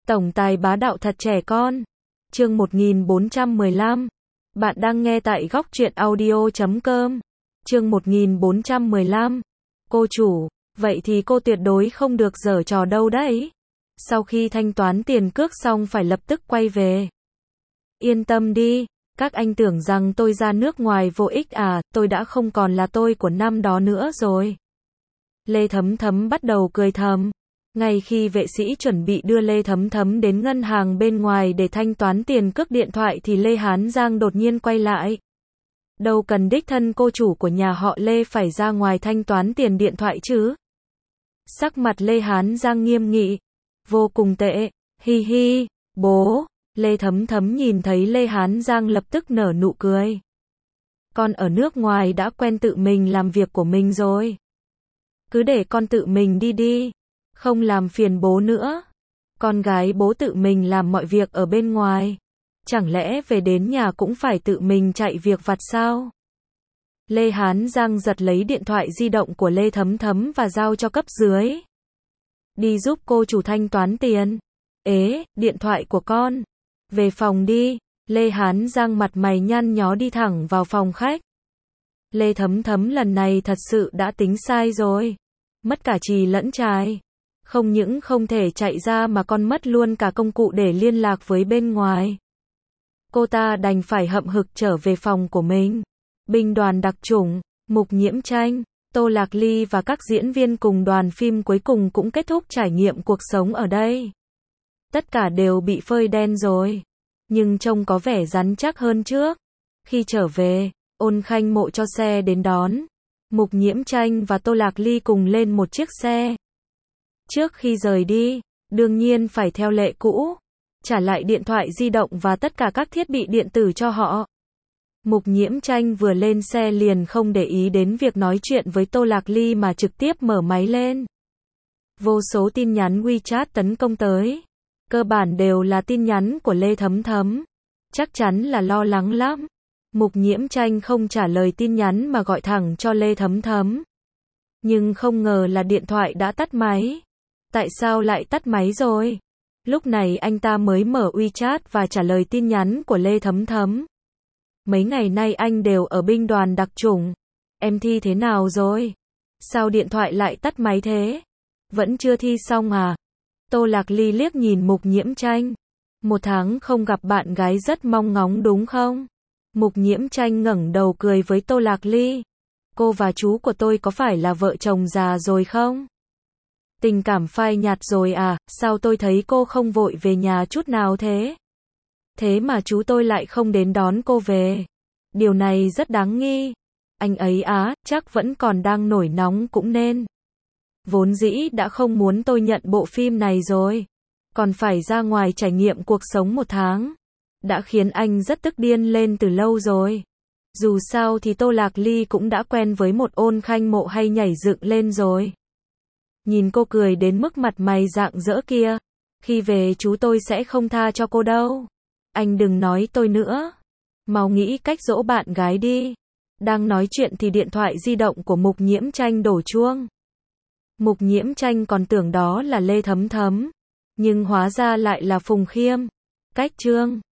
Tổng tài bá đạo thật trẻ con. Chương 1415. Bạn đang nghe tại góc truyện audio.com. Chương 1415. Cô chủ, vậy thì cô tuyệt đối không được giở trò đâu đấy. Sau khi thanh toán tiền cước xong phải lập tức quay về. Yên tâm đi, các anh tưởng rằng tôi ra nước ngoài vô ích à, tôi đã không còn là tôi của năm đó nữa rồi. Lê Thấm Thấm bắt đầu cười thầm. Ngay khi vệ sĩ chuẩn bị đưa Lê Thấm Thấm đến ngân hàng bên ngoài để thanh toán tiền cước điện thoại thì Lê Hán Giang đột nhiên quay lại. Đâu cần đích thân cô chủ của nhà họ Lê phải ra ngoài thanh toán tiền điện thoại chứ. Sắc mặt Lê Hán Giang nghiêm nghị. Vô cùng tệ, hi hi, bố. Lê Thấm Thấm nhìn thấy Lê Hán Giang lập tức nở nụ cười. Con ở nước ngoài đã quen tự mình làm việc của mình rồi. Cứ để con tự mình đi đi. Không làm phiền bố nữa. Con gái bố tự mình làm mọi việc ở bên ngoài. Chẳng lẽ về đến nhà cũng phải tự mình chạy việc vặt sao? Lê Hán Giang giật lấy điện thoại di động của Lê Thấm Thấm và giao cho cấp dưới. Đi giúp cô chủ thanh toán tiền. Ế, điện thoại của con. Về phòng đi. Lê Hán Giang mặt mày nhăn nhó đi thẳng vào phòng khách. Lê Thấm Thấm lần này thật sự đã tính sai rồi. Mất cả chì lẫn chài. Không những không thể chạy ra mà còn mất luôn cả công cụ để liên lạc với bên ngoài. Cô ta đành phải hậm hực trở về phòng của mình. Binh đoàn đặc chủng, Mục Nhiễm Tranh, Tô Lạc Ly và các diễn viên cùng đoàn phim cuối cùng cũng kết thúc trải nghiệm cuộc sống ở đây. Tất cả đều bị phơi đen rồi. Nhưng trông có vẻ rắn chắc hơn trước. Khi trở về, Ôn Khanh Mộ cho xe đến đón. Mục Nhiễm Tranh và Tô Lạc Ly cùng lên một chiếc xe. Trước khi rời đi, đương nhiên phải theo lệ cũ, trả lại điện thoại di động và tất cả các thiết bị điện tử cho họ. Mục Nhiễm Tranh vừa lên xe liền không để ý đến việc nói chuyện với Tô Lạc Ly mà trực tiếp mở máy lên. Vô số tin nhắn WeChat tấn công tới. Cơ bản đều là tin nhắn của Lê Thấm Thấm. Chắc chắn là lo lắng lắm. Mục Nhiễm Tranh không trả lời tin nhắn mà gọi thẳng cho Lê Thấm Thấm. Nhưng không ngờ là điện thoại đã tắt máy. Tại sao lại tắt máy rồi? Lúc này anh ta mới mở WeChat và trả lời tin nhắn của Lê Thấm Thấm. Mấy ngày nay anh đều ở binh đoàn đặc chủng. Em thi thế nào rồi? Sao điện thoại lại tắt máy thế? Vẫn chưa thi xong à? Tô Lạc Ly liếc nhìn Mục Nhiễm Tranh. 1 tháng không gặp bạn gái rất mong ngóng đúng không? Mục Nhiễm Tranh ngẩng đầu cười với Tô Lạc Ly. Cô và chú của tôi có phải là vợ chồng già rồi không? Tình cảm phai nhạt rồi à, sao tôi thấy cô không vội về nhà chút nào thế? Thế mà chú tôi lại không đến đón cô về. Điều này rất đáng nghi. Anh ấy á, chắc vẫn còn đang nổi nóng cũng nên. Vốn dĩ đã không muốn tôi nhận bộ phim này rồi. Còn phải ra ngoài trải nghiệm cuộc sống 1 tháng. Đã khiến anh rất tức điên lên từ lâu rồi. Dù sao thì Tô Lạc Ly cũng đã quen với một Ôn Khanh Mộ hay nhảy dựng lên rồi. Nhìn cô cười đến mức mặt mày rạng rỡ kia. Khi về chú tôi sẽ không tha cho cô đâu. Anh đừng nói tôi nữa. Mau nghĩ cách dỗ bạn gái đi. Đang nói chuyện thì điện thoại di động của Mục Nhiễm Tranh đổ chuông. Mục Nhiễm Tranh còn tưởng đó là Lê Thấm Thấm. Nhưng hóa ra lại là Phùng Khiêm. Cách Trương.